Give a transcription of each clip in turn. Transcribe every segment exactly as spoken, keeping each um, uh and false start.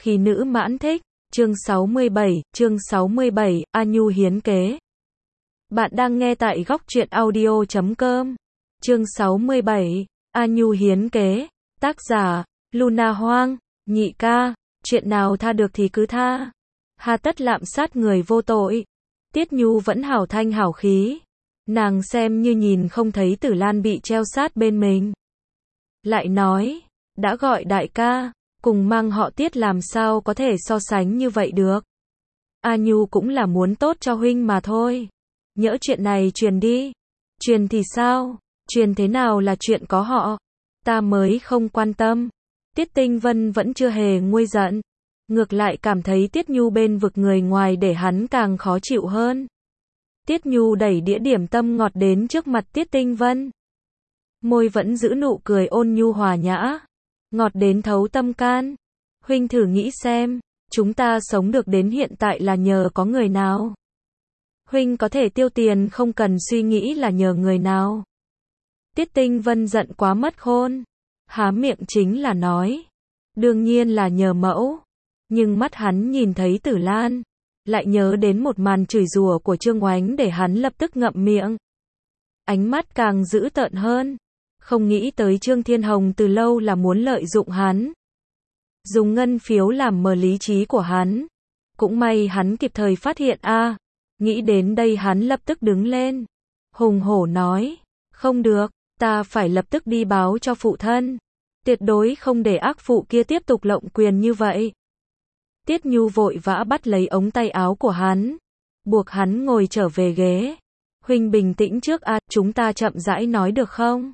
Khi nữ mãn thích, chương sáu mươi bảy, chương sáu mươi bảy, A Nhu hiến kế. Bạn đang nghe tại góc truyện audio chấm com. Chương sáu mươi bảy, A Nhu hiến kế. Tác giả, Luna Hoang, nhị ca, chuyện nào tha được thì cứ tha. Hà tất lạm sát người vô tội. Tiết Nhu vẫn hảo thanh hảo khí. Nàng xem như nhìn không thấy Tử Lan bị treo sát bên mình. Lại nói, đã gọi đại ca, cùng mang họ Tiết làm sao có thể so sánh như vậy được. A Nhu cũng là muốn tốt cho huynh mà thôi. Nhỡ chuyện này truyền đi. Truyền thì sao? Truyền thế nào là chuyện có họ? Ta mới không quan tâm. Tiết Tinh Vân vẫn chưa hề nguôi giận. Ngược lại cảm thấy Tiết Nhu bên vực người ngoài để hắn càng khó chịu hơn. Tiết Nhu đẩy đĩa điểm tâm ngọt đến trước mặt Tiết Tinh Vân. Môi vẫn giữ nụ cười ôn nhu hòa nhã. Ngọt đến thấu tâm can. Huynh thử nghĩ xem, chúng ta sống được đến hiện tại là nhờ có người nào? Huynh có thể tiêu tiền không cần suy nghĩ là nhờ người nào? Tiết Tinh Vân giận quá mất khôn. Há miệng chính là nói. Đương nhiên là nhờ mẫu. Nhưng mắt hắn nhìn thấy Tử Lan. Lại nhớ đến một màn chửi rủa của Trương Oánh để hắn lập tức ngậm miệng. Ánh mắt càng dữ tợn hơn. Không nghĩ tới Trương Thiên Hồng từ lâu là muốn lợi dụng hắn. Dùng ngân phiếu làm mờ lý trí của hắn. Cũng may hắn kịp thời phát hiện a. À, nghĩ đến đây hắn lập tức đứng lên. Hùng hổ nói. Không được, ta phải lập tức đi báo cho phụ thân. Tuyệt đối không để ác phụ kia tiếp tục lộng quyền như vậy. Tiết Nhu vội vã bắt lấy ống tay áo của hắn. Buộc hắn ngồi trở về ghế. Huynh bình tĩnh trước a, à, chúng ta chậm rãi nói được không?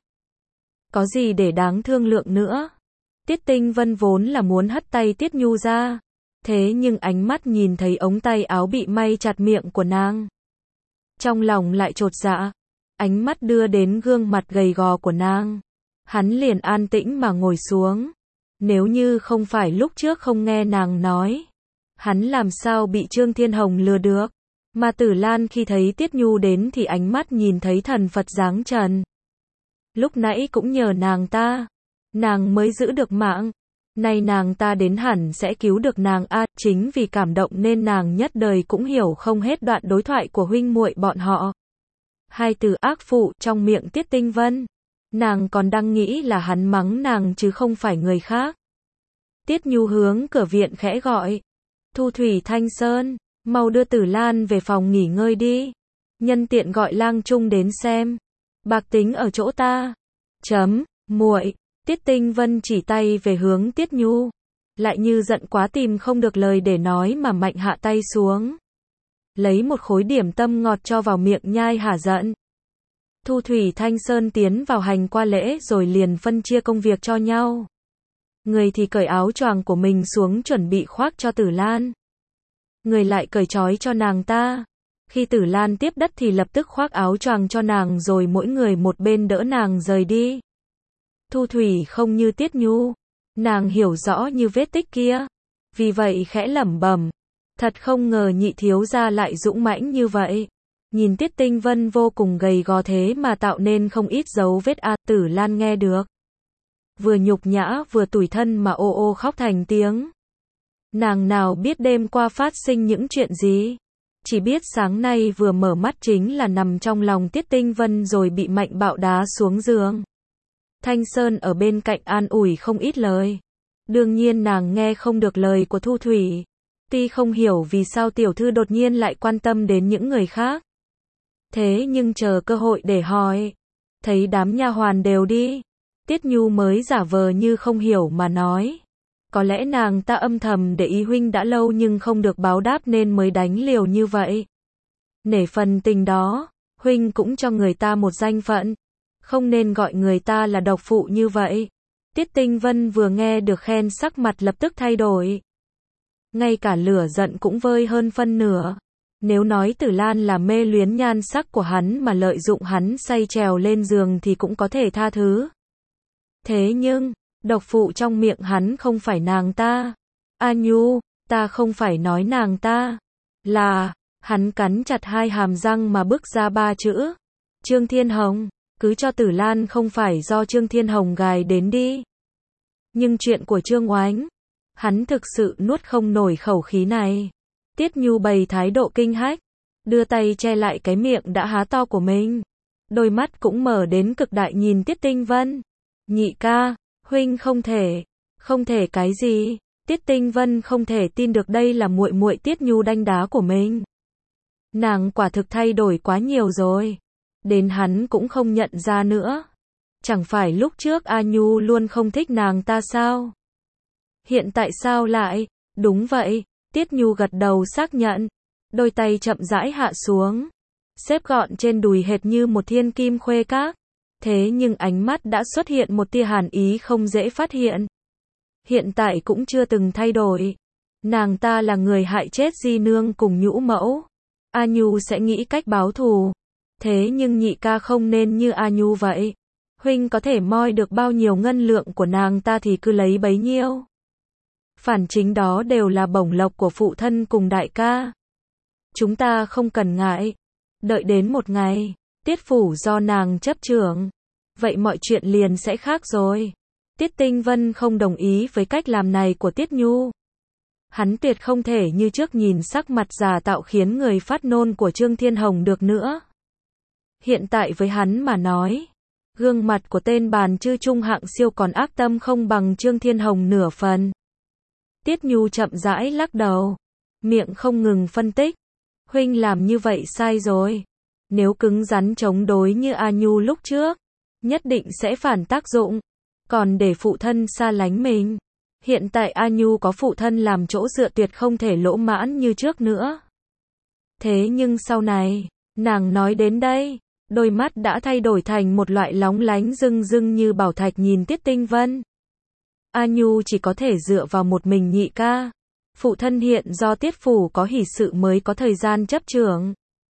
Có gì để đáng thương lượng nữa? Tiết Tinh Vân vốn là muốn hất tay Tiết Nhu ra. Thế nhưng ánh mắt nhìn thấy ống tay áo bị may chặt miệng của nàng. Trong lòng lại chột dạ. Ánh mắt đưa đến gương mặt gầy gò của nàng. Hắn liền an tĩnh mà ngồi xuống. Nếu như không phải lúc trước không nghe nàng nói. Hắn làm sao bị Trương Thiên Hồng lừa được. Mà Tử Lan khi thấy Tiết Nhu đến thì ánh mắt nhìn thấy thần Phật dáng trần. Lúc nãy cũng nhờ nàng ta. Nàng mới giữ được mạng. Nay nàng ta đến hẳn sẽ cứu được nàng a. À, chính vì cảm động nên nàng nhất đời cũng hiểu không hết đoạn đối thoại của huynh muội bọn họ. Hai từ ác phụ trong miệng Tiết Tinh Vân. Nàng còn đang nghĩ là hắn mắng nàng chứ không phải người khác. Tiết Nhu hướng cửa viện khẽ gọi. Thu Thủy Thanh Sơn, mau đưa Tử Lan về phòng nghỉ ngơi đi. Nhân tiện gọi Lang Trung đến xem. Bạc tính ở chỗ ta. Chấm, muội. Tiết Tinh Vân chỉ tay về hướng Tiết Nhu. Lại như giận quá tìm không được lời để nói mà mạnh hạ tay xuống. Lấy một khối điểm tâm ngọt cho vào miệng nhai hả giận. Thu Thủy Thanh Sơn tiến vào hành qua lễ rồi liền phân chia công việc cho nhau. Người thì cởi áo choàng của mình xuống chuẩn bị khoác cho Tử Lan. Người lại cởi trói cho nàng ta. Khi Tử Lan tiếp đất thì lập tức khoác áo choàng cho nàng rồi mỗi người một bên đỡ nàng rời đi. Thu Thủy không như Tiết Nhu. Nàng hiểu rõ như vết tích kia. Vì vậy khẽ lẩm bẩm. Thật không ngờ nhị thiếu gia lại dũng mãnh như vậy. Nhìn Tiết Tinh Vân vô cùng gầy gò thế mà tạo nên không ít dấu vết a. À, Tử Lan nghe được. Vừa nhục nhã vừa tủi thân mà ô ô khóc thành tiếng. Nàng nào biết đêm qua phát sinh những chuyện gì. Chỉ biết sáng nay vừa mở mắt chính là nằm trong lòng Tiết Tinh Vân rồi bị mạnh bạo đá xuống giường. Thanh Sơn ở bên cạnh an ủi không ít lời. Đương nhiên nàng nghe không được lời của Thu Thủy. Tuy không hiểu vì sao tiểu thư đột nhiên lại quan tâm đến những người khác. Thế nhưng chờ cơ hội để hỏi. Thấy đám nha hoàn đều đi. Tiết Nhu mới giả vờ như không hiểu mà nói. Có lẽ nàng ta âm thầm để ý huynh đã lâu nhưng không được báo đáp nên mới đánh liều như vậy. Nể phần tình đó, huynh cũng cho người ta một danh phận. Không nên gọi người ta là độc phụ như vậy. Tiết Tinh Vân vừa nghe được khen sắc mặt lập tức thay đổi. Ngay cả lửa giận cũng vơi hơn phân nửa. Nếu nói Tử Lan là mê luyến nhan sắc của hắn mà lợi dụng hắn say trèo lên giường thì cũng có thể tha thứ. Thế nhưng, độc phụ trong miệng hắn không phải nàng ta. A Nhu, ta không phải nói nàng ta. Là, hắn cắn chặt hai hàm răng mà bước ra ba chữ. Trương Thiên Hồng, cứ cho Tử Lan không phải do Trương Thiên Hồng gài đến đi. Nhưng chuyện của Trương Oánh, Hắn thực sự nuốt không nổi khẩu khí này. Tiết Nhu bày thái độ kinh hách, đưa tay che lại cái miệng đã há to của mình. Đôi mắt cũng mở đến cực đại nhìn Tiết Tinh Vân. Nhị ca, huynh không thể, không thể cái gì? Tiết Tinh Vân không thể tin được đây là muội muội Tiết Nhu đanh đá của mình. Nàng quả thực thay đổi quá nhiều rồi. Đến hắn cũng không nhận ra nữa. Chẳng phải lúc trước A Nhu luôn không thích nàng ta sao? Hiện tại sao lại? Đúng vậy, Tiết Nhu gật đầu xác nhận. Đôi tay chậm rãi hạ xuống, xếp gọn trên đùi hệt như một thiên kim khuê các. Thế nhưng ánh mắt đã xuất hiện một tia hàn ý không dễ phát hiện. Hiện tại cũng chưa từng thay đổi. Nàng ta là người hại chết Di Nương cùng Nhũ Mẫu. A Nhu sẽ nghĩ cách báo thù. Thế nhưng nhị ca không nên như A Nhu vậy. Huynh có thể moi được bao nhiêu ngân lượng của nàng ta thì cứ lấy bấy nhiêu. Phản chính đó đều là bổng lộc của phụ thân cùng đại ca. Chúng ta không cần ngại. Đợi đến một ngày, Tiết phủ do nàng chấp trưởng. Vậy mọi chuyện liền sẽ khác rồi. Tiết Tinh Vân không đồng ý với cách làm này của Tiết Nhu. Hắn tuyệt không thể như trước nhìn sắc mặt giả tạo khiến người phát nôn của Trương Thiên Hồng được nữa. Hiện tại với hắn mà nói, gương mặt của tên bàn chư trung hạng siêu còn ác tâm không bằng Trương Thiên Hồng nửa phần. Tiết Nhu chậm rãi lắc đầu, miệng không ngừng phân tích. Huynh làm như vậy sai rồi. Nếu cứng rắn chống đối như A Nhu lúc trước, nhất định sẽ phản tác dụng. Còn để phụ thân xa lánh mình. Hiện tại A Nhu có phụ thân làm chỗ dựa tuyệt không thể lỗ mãn như trước nữa. Thế nhưng sau này, nàng nói đến đây, đôi mắt đã thay đổi thành một loại lóng lánh rưng rưng như bảo thạch nhìn Tiết Tinh Vân. A Nhu chỉ có thể dựa vào một mình nhị ca. Phụ thân hiện do Tiết phủ có hỷ sự mới có thời gian chấp trưởng.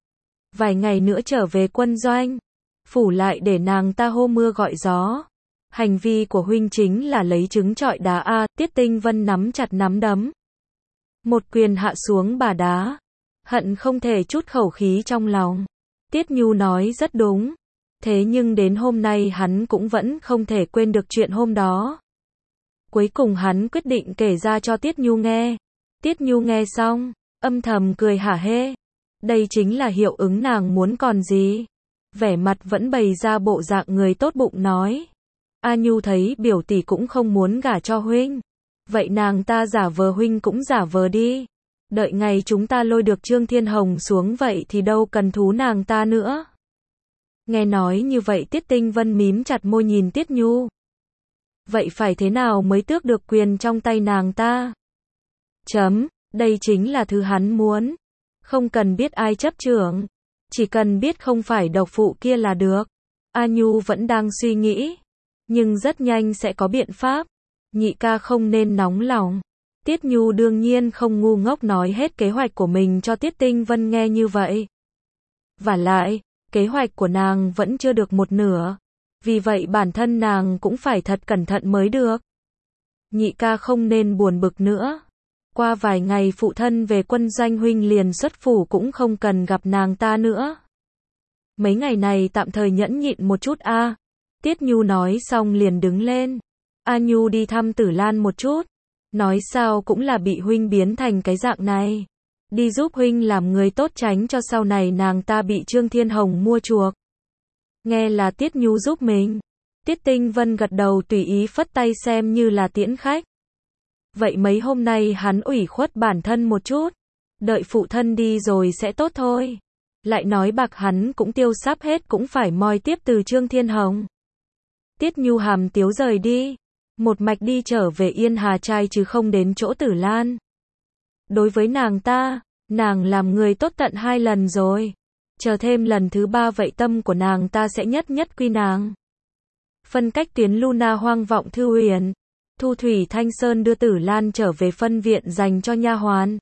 Vài ngày nữa trở về quân doanh, phủ lại để nàng ta hô mưa gọi gió. Hành vi của huynh chính là lấy trứng trọi đá a. Tiết Tinh Vân nắm chặt nắm đấm, một quyền hạ xuống bà đá, hận không thể trút khẩu khí trong lòng. Tiết Nhu nói rất đúng, thế nhưng đến hôm nay hắn cũng vẫn không thể quên được chuyện hôm đó. Cuối cùng hắn quyết định kể ra cho Tiết Nhu nghe. Tiết Nhu nghe xong, âm thầm cười hả hê. Đây chính là hiệu ứng nàng muốn còn gì. Vẻ mặt vẫn bày ra bộ dạng người tốt bụng nói. A Nhu thấy biểu tỷ cũng không muốn gả cho huynh. Vậy nàng ta giả vờ huynh cũng giả vờ đi. Đợi ngày chúng ta lôi được Trương Thiên Hồng xuống vậy thì đâu cần thú nàng ta nữa. Nghe nói như vậy Tiết Tinh Vân mím chặt môi nhìn Tiết Nhu. Vậy phải thế nào mới tước được quyền trong tay nàng ta? Chấm, đây chính là thứ hắn muốn. Không cần biết ai chấp trưởng. Chỉ cần biết không phải độc phụ kia là được. A Nhu vẫn đang suy nghĩ. Nhưng rất nhanh sẽ có biện pháp. Nhị ca không nên nóng lòng. Tiết Nhu đương nhiên không ngu ngốc nói hết kế hoạch của mình cho Tiết Tinh Vân nghe như vậy. Vả lại, kế hoạch của nàng vẫn chưa được một nửa. Vì vậy bản thân nàng cũng phải thật cẩn thận mới được. Nhị ca không nên buồn bực nữa. Qua vài ngày phụ thân về quân doanh huynh liền xuất phủ cũng không cần gặp nàng ta nữa. Mấy ngày này tạm thời nhẫn nhịn một chút a. À. Tiết Nhu nói xong liền đứng lên. A Nhu đi thăm Tử Lan một chút. Nói sao cũng là bị huynh biến thành cái dạng này. Đi giúp huynh làm người tốt tránh cho sau này nàng ta bị Trương Thiên Hồng mua chuộc. Nghe là Tiết Nhu giúp mình. Tiết Tinh Vân gật đầu tùy ý phất tay xem như là tiễn khách. Vậy mấy hôm nay hắn ủy khuất bản thân một chút. Đợi phụ thân đi rồi sẽ tốt thôi. Lại nói bạc hắn cũng tiêu sắp hết cũng phải moi tiếp từ Trương Thiên Hồng. Tiết Nhu hàm tiếu rời đi. Một mạch đi trở về Yên Hà Trai chứ không đến chỗ Tử Lan. Đối với nàng ta, nàng làm người tốt tận hai lần rồi. Chờ thêm lần thứ ba vậy tâm của nàng ta sẽ nhất nhất quy nàng. Phân cách tuyến Luna hoang vọng Thư Huyền. Thu Thủy Thanh Sơn đưa Tử Lan trở về phân viện dành cho nha hoàn.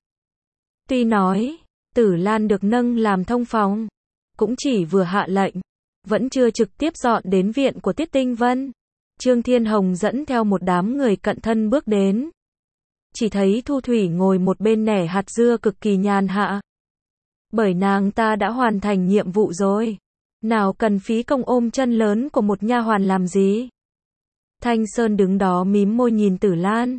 Tuy nói, Tử Lan được nâng làm thông phòng, cũng chỉ vừa hạ lệnh, vẫn chưa trực tiếp dọn đến viện của Tiết Tinh Vân. Trương Thiên Hồng dẫn theo một đám người cận thân bước đến. Chỉ thấy Thu Thủy ngồi một bên nẻ hạt dưa cực kỳ nhàn hạ. Bởi nàng ta đã hoàn thành nhiệm vụ rồi. Nào cần phí công ôm chân lớn của một nha hoàn làm gì. Thanh Sơn đứng đó mím môi nhìn Tử Lan.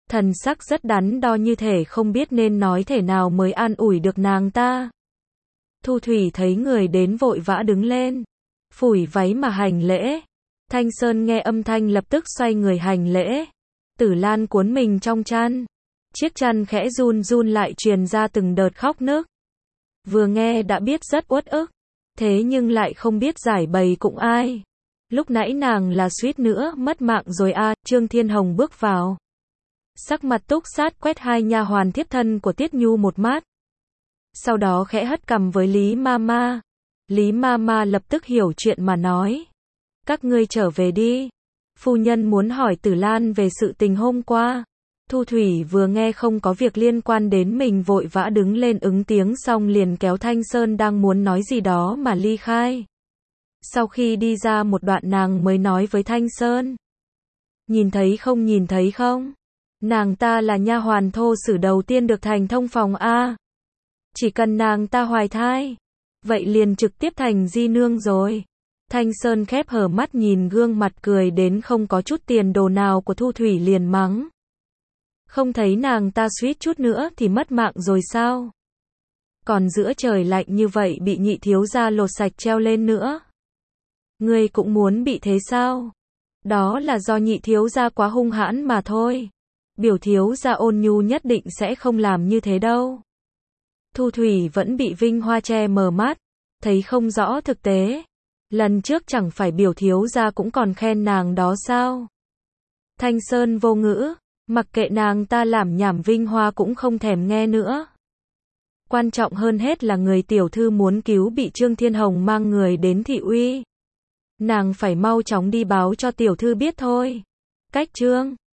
thần sắc rất đắn đo như thể không biết nên nói thể nào mới an ủi được nàng ta. Thu Thủy thấy người đến vội vã đứng lên, phủi váy mà hành lễ. Thanh Sơn nghe âm thanh lập tức xoay người hành lễ. Tử Lan cuốn mình trong chăn, chiếc chăn khẽ run run lại truyền ra từng đợt khóc nức. Vừa nghe đã biết rất uất ức, thế nhưng lại không biết giải bày cùng ai. Lúc nãy nàng là suýt nữa mất mạng rồi a. À. Trương Thiên Hồng bước vào, sắc mặt túc sát quét hai nha hoàn thiếp thân của Tiết Nhu một mắt. Sau đó khẽ hất cằm với Lý Mama. Lý Mama lập tức hiểu chuyện mà nói, các ngươi trở về đi, phu nhân muốn hỏi Tử Lan về sự tình hôm qua. Thu Thủy vừa nghe không có việc liên quan đến mình vội vã đứng lên ứng tiếng xong liền kéo Thanh Sơn đang muốn nói gì đó mà ly khai. Sau khi đi ra một đoạn nàng mới nói với Thanh Sơn, nhìn thấy không nhìn thấy không, nàng ta là nha hoàn thô sử đầu tiên được thành thông phòng a. Chỉ cần nàng ta hoài thai, vậy liền trực tiếp thành di nương rồi. Thanh Sơn khép hở mắt nhìn gương mặt cười đến không có chút tiền đồ nào của Thu Thủy liền mắng, không thấy nàng ta suýt chút nữa thì mất mạng rồi sao? Còn giữa trời lạnh như vậy bị nhị thiếu gia lột sạch treo lên nữa. Ngươi cũng muốn bị thế sao? Đó là do nhị thiếu gia quá hung hãn mà thôi. Biểu thiếu gia ôn nhu nhất định sẽ không làm như thế đâu. Thu Thủy vẫn bị Vinh Hoa che mờ mắt, thấy không rõ thực tế. Lần trước chẳng phải biểu thiếu gia cũng còn khen nàng đó sao? Thanh Sơn vô ngữ, mặc kệ nàng ta làm nhảm Vinh Hoa cũng không thèm nghe nữa. Quan trọng hơn hết là người tiểu thư muốn cứu bị Trương Thiên Hồng mang người đến thị uy. Nàng phải mau chóng đi báo cho tiểu thư biết thôi. Cách Trương